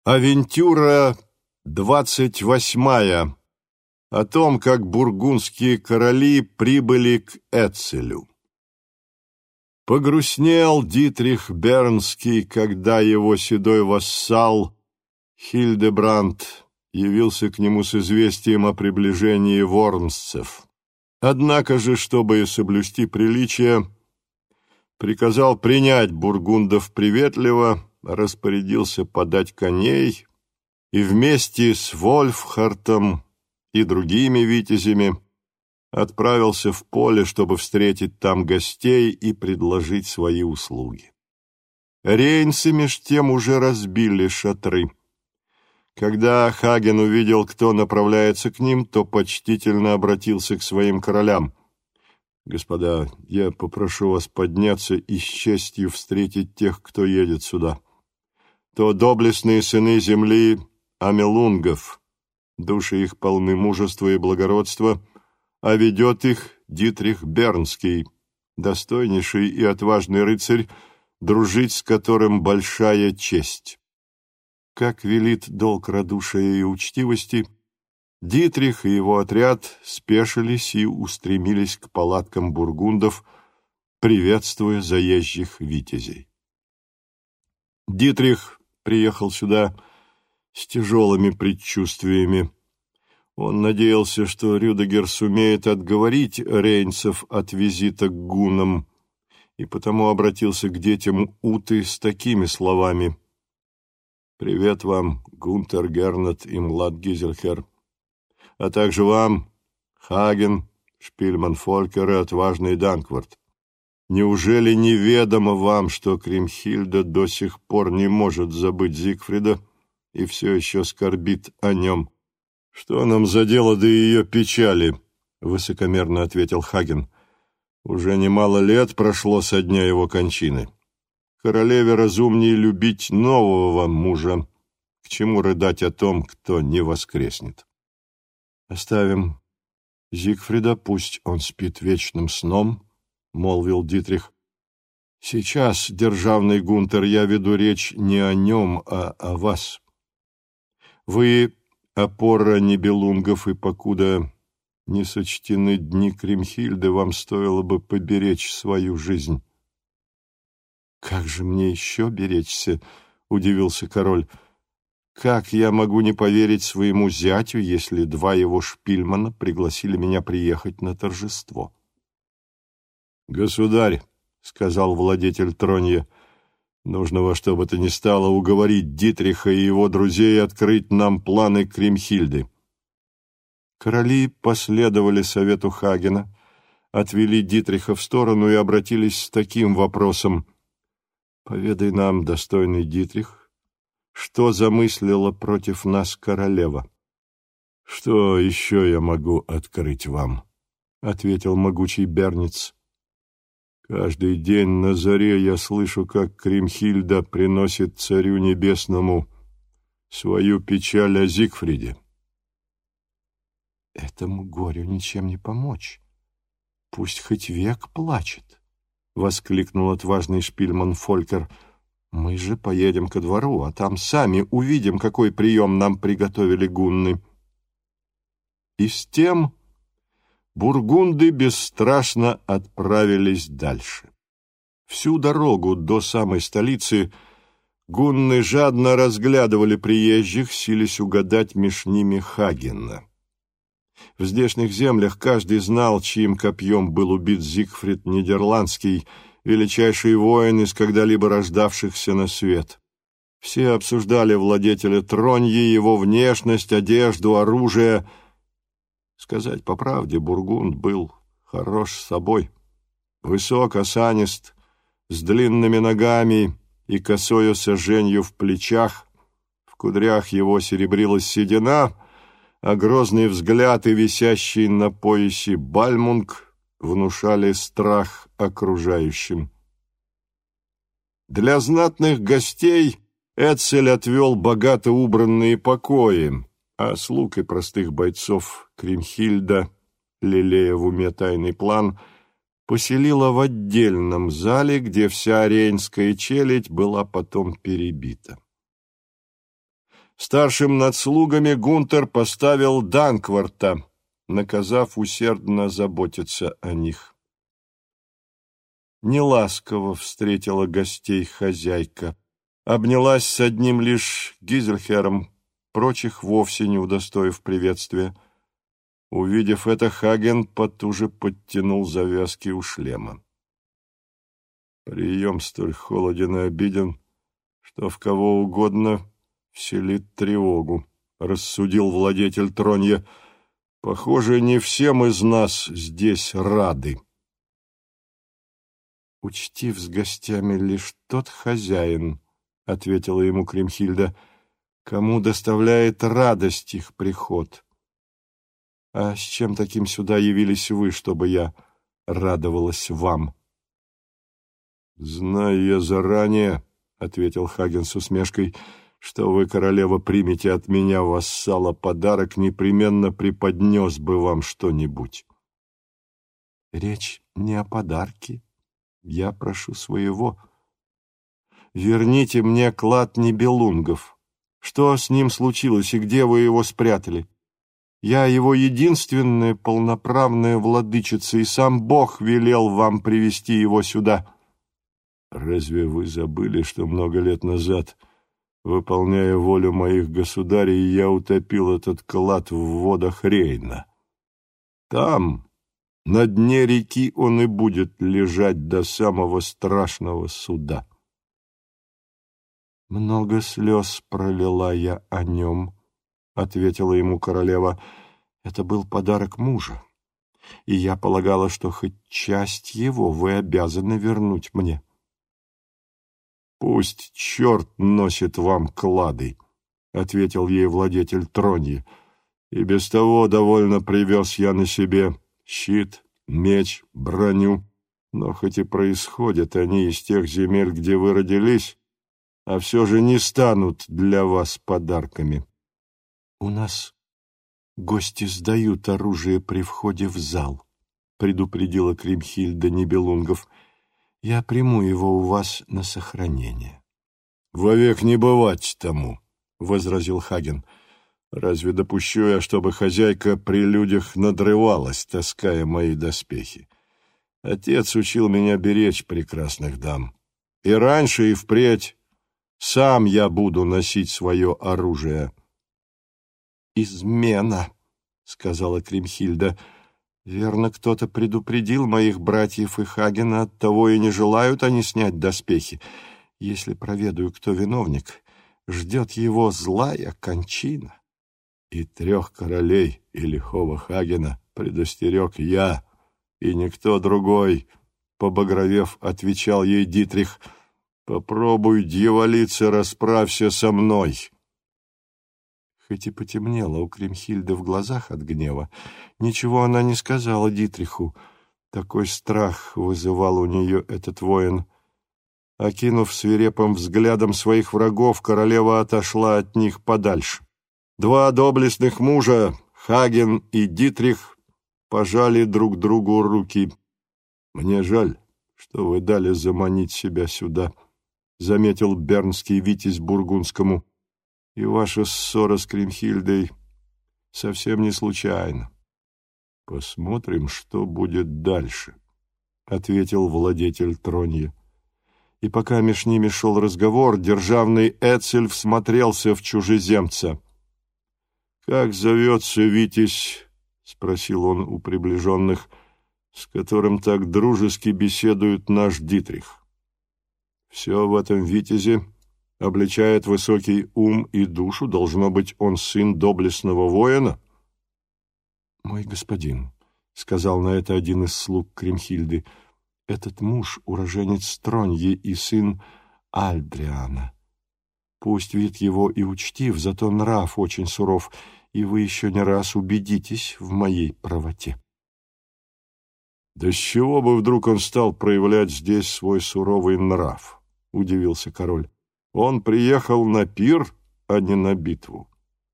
Авентюра 28. О том, как бургундские короли прибыли к Эцелю. Погрустнел Дитрих Бернский, когда его седой вассал Хильдебранд явился к нему с известием о приближении вормсцев. Однако же, чтобы соблюсти приличие, приказал принять бургундов приветливо, распорядился подать коней и вместе с Вольфхартом и другими витязями отправился в поле, чтобы встретить там гостей и предложить свои услуги. Рейнцы меж тем уже разбили шатры. Когда Хаген увидел, кто направляется к ним, то почтительно обратился к своим королям. «Господа, я попрошу вас подняться и с честью встретить тех, кто едет сюда. То доблестные сыны земли Амелунгов, души их полны мужества и благородства, а ведет их Дитрих Бернский, достойнейший и отважный рыцарь, дружить с которым большая честь». Как велит долг радушия и учтивости, Дитрих и его отряд спешились и устремились к палаткам бургундов, приветствуя заезжих витязей. Дитрих приехал сюда с тяжелыми предчувствиями. Он надеялся, что Рюдегер сумеет отговорить рейнцев от визита к гуннам, и потому обратился к детям Уты с такими словами: «Привет вам, Гунтер, Гернет и Млад Гизельхер, а также вам, Хаген, Шпильман Фолькер и отважный Данквард. Неужели неведомо вам, что Кримхильда до сих пор не может забыть Зигфрида и все еще скорбит о нем?» «Что нам за дело до ее печали?» — высокомерно ответил Хаген. «Уже немало лет прошло со дня его кончины. Королеве разумнее любить нового мужа. К чему рыдать о том, кто не воскреснет?» «Оставим Зигфрида, пусть он спит вечным сном», — молвил Дитрих. «Сейчас, державный Гунтер, я веду речь не о нем, а о вас. Вы — опора нибелунгов, и покуда не сочтены дни Кримхильды, вам стоило бы поберечь свою жизнь». «Как же мне еще беречься?» — удивился король. «Как я могу не поверить своему зятю, если два его шпильмана пригласили меня приехать на торжество?» «Государь», — сказал владетель Тронья, — «нужно во что бы то ни стало уговорить Дитриха и его друзей открыть нам планы Кримхильды». Короли последовали совету Хагена, отвели Дитриха в сторону и обратились с таким вопросом: «Поведай нам, достойный Дитрих, что замыслила против нас королева?» «Что еще я могу открыть вам?» — ответил могучий Берниц. «Каждый день на заре я слышу, как Кримхильда приносит царю небесному свою печаль о Зигфриде». «Этому горю ничем не помочь. Пусть хоть век плачет», — воскликнул отважный шпильман Фолькер. «Мы же поедем ко двору, а там сами увидим, какой прием нам приготовили гунны». И с тем бургунды бесстрашно отправились дальше. Всю дорогу до самой столицы гунны жадно разглядывали приезжих, силясь угадать меж ними Хагена. В здешних землях каждый знал, чьим копьем был убит Зигфрид Нидерландский, величайший воин из когда-либо рождавшихся на свет. Все обсуждали владетеля Троньи, его внешность, одежду, оружие. Сказать по правде, бургунд был хорош собой. Высок, осанист, с длинными ногами и косою саженью в плечах. В кудрях его серебрилась седина, а грозный взгляд и висящий на поясе бальмунг внушали страх окружающим. Для знатных гостей Эцель отвел богато убранные покои, а слуг и простых бойцов Кримхильда, лелея в уме тайный план, поселила в отдельном зале, где вся рейнская челядь была потом перебита. Старшим над слугами Гунтер поставил Данкварта, наказав усердно заботиться о них. Неласково встретила гостей хозяйка, обнялась с одним лишь Гизельхером, прочих вовсе не удостоив приветствия. Увидев это, Хаген потуже подтянул завязки у шлема. Прием столь холоден и обиден, что в кого угодно вселит тревогу, рассудил владетель Тронья. Похоже, не всем из нас здесь рады. «Учтив с гостями лишь тот хозяин, — ответила ему Кримхильда, — кому доставляет радость их приход. А с чем таким сюда явились вы, чтобы я радовалась вам?» «Знаю я заранее, — ответил Хаген с усмешкой, — что вы, королева, примете от меня, вассала, подарок, непременно преподнес бы вам что-нибудь». «Речь не о подарке. Я прошу своего. Верните мне клад Нибелунгов. Что с ним случилось и где вы его спрятали? Я его единственная полноправная владычица, и сам Бог велел вам привести его сюда». «Разве вы забыли, что много лет назад, выполняя волю моих государей, я утопил этот клад в водах Рейна? Там, на дне реки, он и будет лежать до самого страшного суда». «Много слез пролила я о нем», — ответила ему королева. «Это был подарок мужа, и я полагала, что хоть часть его вы обязаны вернуть мне». «Пусть черт носит вам клады», — ответил ей владетель Троньи. «И без того довольно привез я на себе щит, меч, броню. Но хоть и происходят они из тех земель, где вы родились, а все же не станут для вас подарками». «У нас гости сдают оружие при входе в зал», — предупредила Кримхильда Нибелунгов. «Я приму его у вас на сохранение». «Вовек не бывать тому», — возразил Хаген. «Разве допущу я, чтобы хозяйка при людях надрывалась, таская мои доспехи? Отец учил меня беречь прекрасных дам. И раньше, и впредь сам я буду носить свое оружие». «Измена», — сказала Кримхильда. «Верно, кто-то предупредил моих братьев и Хагена, оттого и не желают они снять доспехи. Если проведаю, кто виновник, ждет его злая кончина». «И 3 королей и лихого Хагена предостерег я, и никто другой», — побагровев, отвечал ей Дитрих. «Попробуй, дьяволица, расправься со мной». Хоть и потемнело у Кримхильды в глазах от гнева, ничего она не сказала Дитриху. Такой страх вызывал у нее этот воин. Окинув свирепым взглядом своих врагов, королева отошла от них подальше. 2 доблестных мужа, Хаген и Дитрих, пожали друг другу руки. «Мне жаль, что вы дали заманить себя сюда», — заметил бернский витязь бургундскому. «И ваша ссора с Кримхильдой совсем не случайна». «Посмотрим, что будет дальше», — ответил владетель Тронья. И пока меж ними шел разговор, державный Эцель всмотрелся в чужеземца. «Как зовется витязь?» — спросил он у приближенных, — «с которым так дружески беседует наш Дитрих. Все в этом витязе обличает высокий ум и душу, должно быть, он сын доблестного воина». «Мой господин», — сказал на это один из слуг Кримхильды, — «этот муж — уроженец Троньи и сын Альдриана. Пусть вид его и учтив, зато нрав очень суров, и вы еще не раз убедитесь в моей правоте». «Да с чего бы вдруг он стал проявлять здесь свой суровый нрав?» — удивился король. «Он приехал на пир, а не на битву».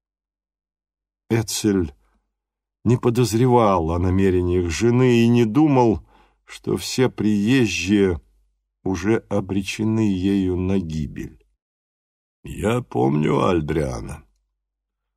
Эцель не подозревал о намерениях жены и не думал, что все приезжие уже обречены ею на гибель. «Я помню Альдриана»,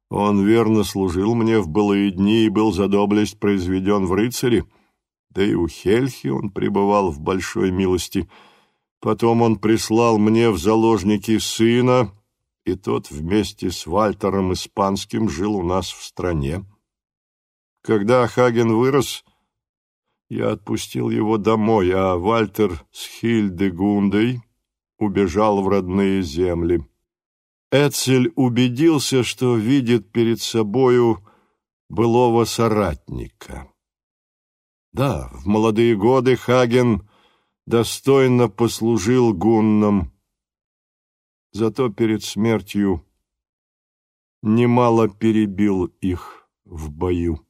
Он верно служил мне в былые дни и был за доблесть произведен в рыцари, да и у Хельхи он пребывал в большой милости. Потом он прислал мне в заложники сына, и тот вместе с Вальтером Испанским жил у нас в стране. Когда Хаген вырос, я отпустил его домой, а Вальтер с Хильдегундой убежал в родные земли. Эцель убедился, что видит перед собою былого соратника. Да, в молодые годы Хаген достойно послужил гуннам, зато перед смертью немало перебил их в бою.